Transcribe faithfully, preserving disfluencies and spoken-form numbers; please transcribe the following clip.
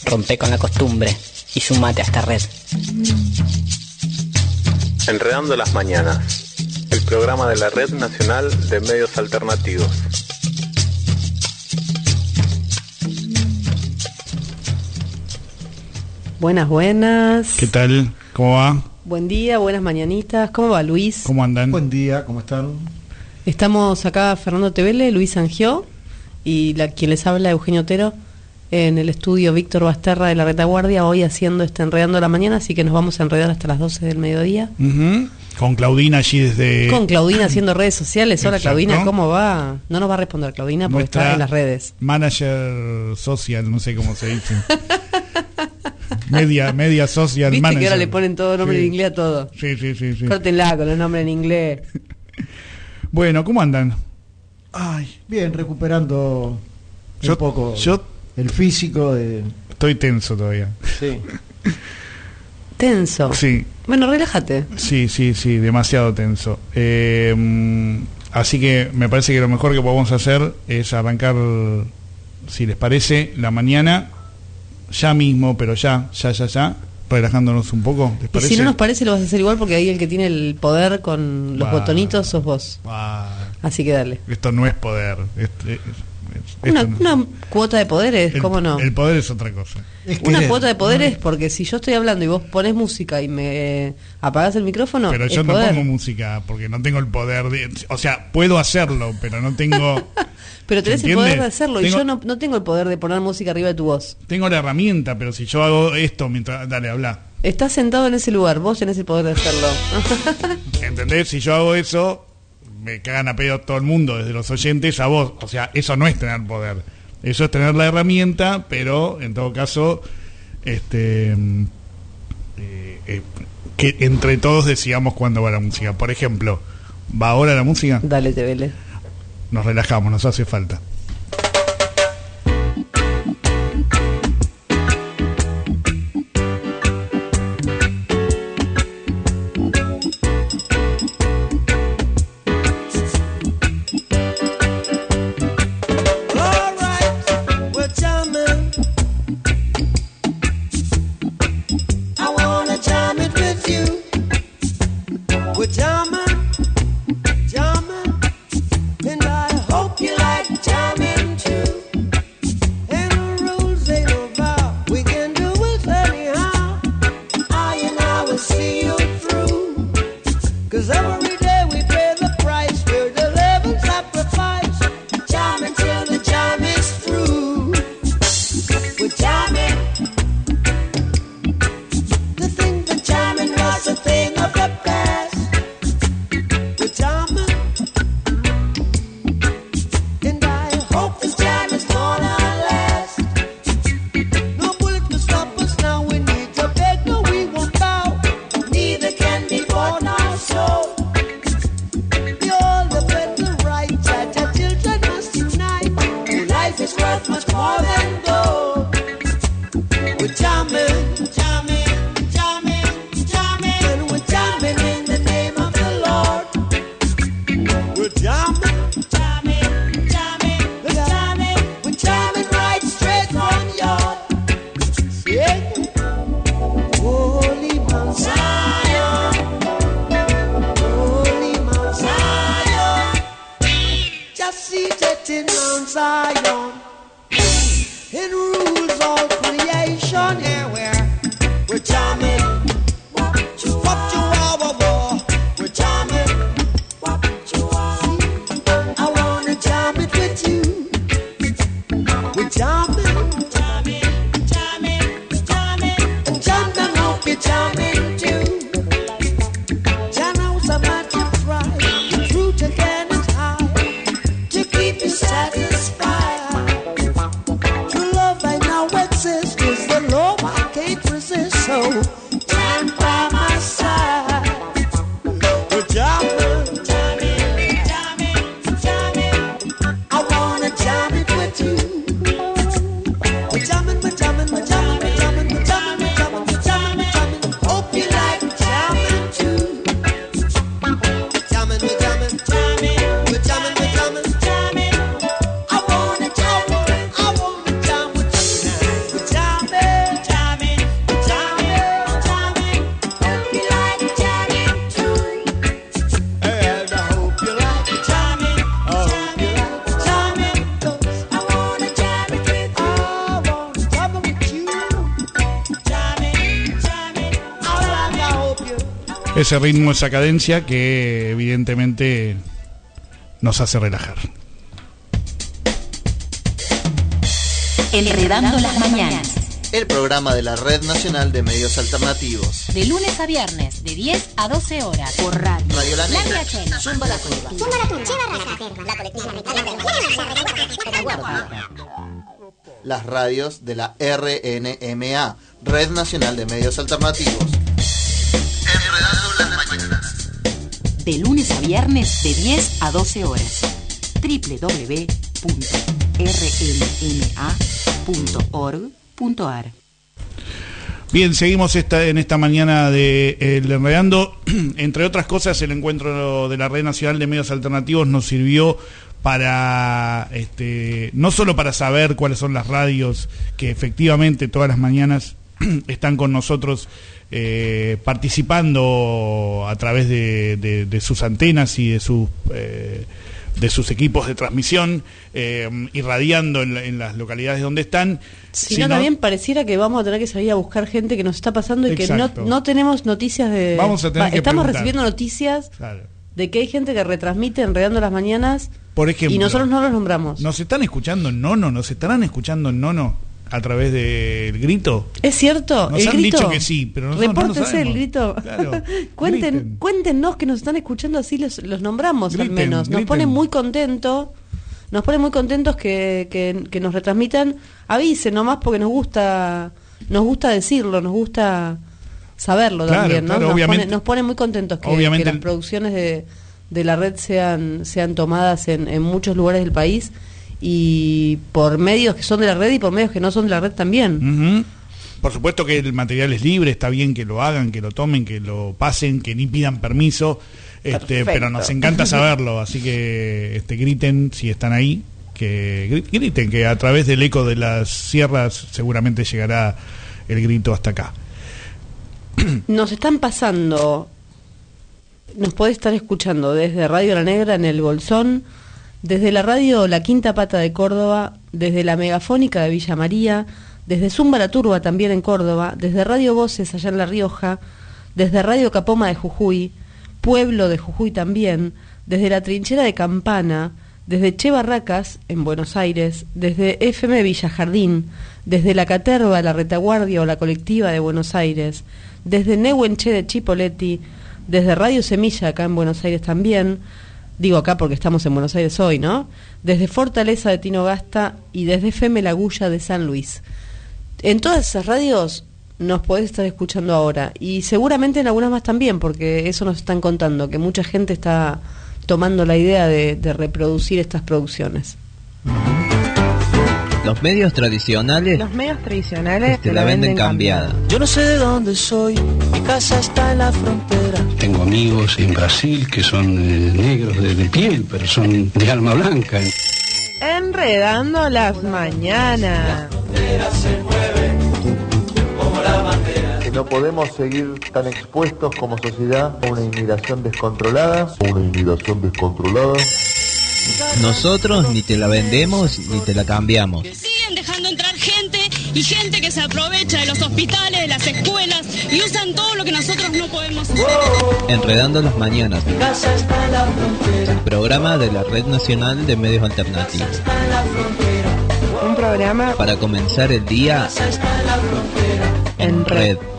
Rompe con la costumbre y sumate a esta red. Enredando las Mañanas, el programa de la Red Nacional de Medios Alternativos. Buenas, buenas. ¿Qué tal? ¿Cómo va? Buen día, buenas mañanitas. ¿Cómo va, Luis? ¿Cómo andan? Buen día, ¿cómo están? Estamos acá Fernando Tevele, Luis Angió y la, quien les habla, Eugenio Otero, en el estudio Víctor Basterra de la Retaguardia, hoy haciendo este Enredando la Mañana, así que nos vamos a enredar hasta las doce del mediodía. Uh-huh. Con Claudina allí desde... Con Claudina haciendo redes sociales. Hola, Exacto. Claudina, ¿cómo va? No nos va a responder Claudina porque Nuestra está en las redes. Manager social, no sé cómo se dice. media media social ¿Viste manager. que ahora le ponen todo nombre Sí. en inglés a todo? Sí, sí, sí, sí. Córtenla con los nombres en inglés. Bueno, ¿cómo andan? Ay, bien, recuperando Yo- un poco yo- el físico de... Estoy tenso todavía. Sí. Tenso. Sí, Bueno, relájate. sí, sí, sí, demasiado tenso. Eh, mm, así que me parece que lo mejor que podemos hacer es arrancar, si les parece, la mañana, ya mismo, pero ya, ya, ya, ya, relajándonos un poco, ¿les Y parece? si no nos parece lo vas a hacer igual porque ahí el que tiene el poder con los Ah. botonitos sos vos. Ah, Así que dale. esto no es poder. Esto, es- esto Una, no- una cuota de poderes, el, ¿cómo no? El poder es otra cosa. Es Una querer, cuota de ¿no? poderes porque si yo estoy hablando y vos pones música y me apagás el micrófono, Pero es yo no poder. pongo música porque no tengo el poder de, o sea, puedo hacerlo, pero no tengo Pero tenés el ¿entiende? poder de hacerlo Tengo- y yo no, no tengo el poder de poner música arriba de tu voz. tengo la herramienta, pero si yo hago esto mientras dale, habla. Estás sentado en ese lugar, vos tenés el poder de hacerlo. ¿Entendés? Si yo hago eso, me cagan a pedo todo el mundo, desde los oyentes a vos. O sea, eso no es tener poder. Eso es tener la herramienta, pero en todo caso, este mm, eh, eh, que entre todos decidamos cuándo va la música. Por ejemplo, ¿va ahora la música? Dale, te vele. Nos relajamos, nos hace falta. Cause every day we pay the price, we're the living sacrifice. Jamming till the jam is through. We're jamming. To think that jamming was a thing of the past. We're jamming. And I hope this jam is gonna last. No bullet will stop us now, we need to beg, no we won't bow. Neither can be born our soul. We all defend the right, that our children must unite. Oh, life is worth much more than gold. We're jamming, jamming, jamming, jamming, and we're jamming in the name of the Lord. We're jamming, jamming, jamming, we're jamming, we're jamming right straight from yard. Yeah. Holy Mount Zion, Holy Mount Zion, just seated in Mount Zion, it rules all creation. Yeah, we're we're jamming. What you are, we're jamming. What you are, I wanna jam it with you. We're jamming, jamming, jamming, jamming, and jam them hope you're jamming too. Jam house a matter of pride, the truth again is high, to keep you satisfied. True love right now exists, 'cause the love I can't resist, so jam by my side. We're jamming, jamming, jamming, jamming, I wanna jam it with you. We're jamming, we're jamming, we're jamming, we're jamming, we're jamming, we're jamming, we're jamming, we're jamming. Hope you like jamming too. Jamming, we're jamming, jamming, we're jamming, we're jamming, jamming. I wanna jam, I wanna jam with you now. We're jamming. ese ritmo, esa cadencia que evidentemente nos hace relajar. Enredando las mañanas. El programa de la Red Nacional de Medios Alternativos. De lunes a viernes, de diez a doce horas. Por radio. Radio La Negra. La Chena. Zumba la Curva. Zumba la Curva. La colectiva. Las radios de la R N M A, Red Nacional de Medios Alternativos. Enredando las mañanas. De lunes a viernes, de diez a doce horas. doble u doble u doble u punto r n m a punto org punto a r. Bien, seguimos esta, en esta mañana de El Enredando. Entre otras cosas, el encuentro de la Red Nacional de Medios Alternativos nos sirvió para, este, no solo para saber cuáles son las radios que efectivamente todas las mañanas están con nosotros eh, participando a través de, de, de sus antenas y de sus... Eh, de sus equipos de transmisión, eh, irradiando en, la, en las localidades donde están. Si no, también pareciera que vamos a tener que salir a buscar gente que nos está pasando y Exacto. que no, no tenemos noticias de... Vamos a tener va, que Estamos preguntar. recibiendo noticias claro. de que hay gente que retransmite Enredando las Mañanas. Por ejemplo, y nosotros no los nombramos. ¿Nos están escuchando en Nono? ¿Nos estarán escuchando en Nono a través del grito? ¿Es cierto? Nos el han grito. dicho que sí, pero nosotros Repórtense no lo sabemos. el grito. Claro. Cuenten, Griten. Cuéntenos que nos están escuchando, así los, los nombramos Griten, al menos. Nos griten. pone muy contentos. Nos pone muy contentos que, que, que nos retransmitan. Avisen nomás porque nos gusta nos gusta decirlo, nos gusta saberlo Claro, también, ¿no? claro, nos, obviamente. pone, nos pone muy contentos que, Obviamente que las el- producciones de, de la red sean sean tomadas en, en muchos lugares del país y por medios que son de la red y por medios que no son de la red también. Ujú. Por supuesto que el material es libre, está bien que lo hagan, que lo tomen, que lo pasen, que ni pidan permiso, este, Perfecto. pero nos encanta saberlo, así que este, griten si están ahí, que gri- griten, que a través del eco de las sierras seguramente llegará el grito hasta acá. Nos están pasando, nos puede estar escuchando desde Radio La Negra en el Bolsón, desde la radio La Quinta Pata de Córdoba, desde la Megafónica de Villa María, desde Zumba la Turba también en Córdoba, desde Radio Voces allá en La Rioja, desde Radio Capoma de Jujuy, Pueblo de Jujuy también, desde la Trinchera de Campana, desde Che Barracas en Buenos Aires, desde F M Villa Jardín, desde La Caterva, La Retaguardia o La Colectiva de Buenos Aires, desde Nehuenche de Chipoleti, desde Radio Semilla acá en Buenos Aires también, digo acá porque estamos en Buenos Aires hoy, ¿no? Desde Fortaleza de Tinogasta y desde F M La Gulla de San Luis. En todas esas radios nos podés estar escuchando ahora y seguramente en algunas más también, porque eso nos están contando, que mucha gente está tomando la idea de, de reproducir estas producciones. Los medios tradicionales Los medios tradicionales te la venden cambiada. Yo no sé de dónde soy, mi casa está en la frontera. Tengo amigos en Brasil que son eh, negros de, de piel, pero son de alma blanca. Enredando las mañanas. Que no podemos seguir tan expuestos como sociedad a una inmigración descontrolada. Una inmigración descontrolada. Nosotros ni te la vendemos ni te la cambiamos. Siguen dejando entrar gente y gente que se aprovecha de los hospitales, de las escuelas y usan todo lo que nosotros no podemos hacer. Enredando las mañanas. El programa de la Red Nacional de Medios Alternativos. Un programa Para comenzar el día en red.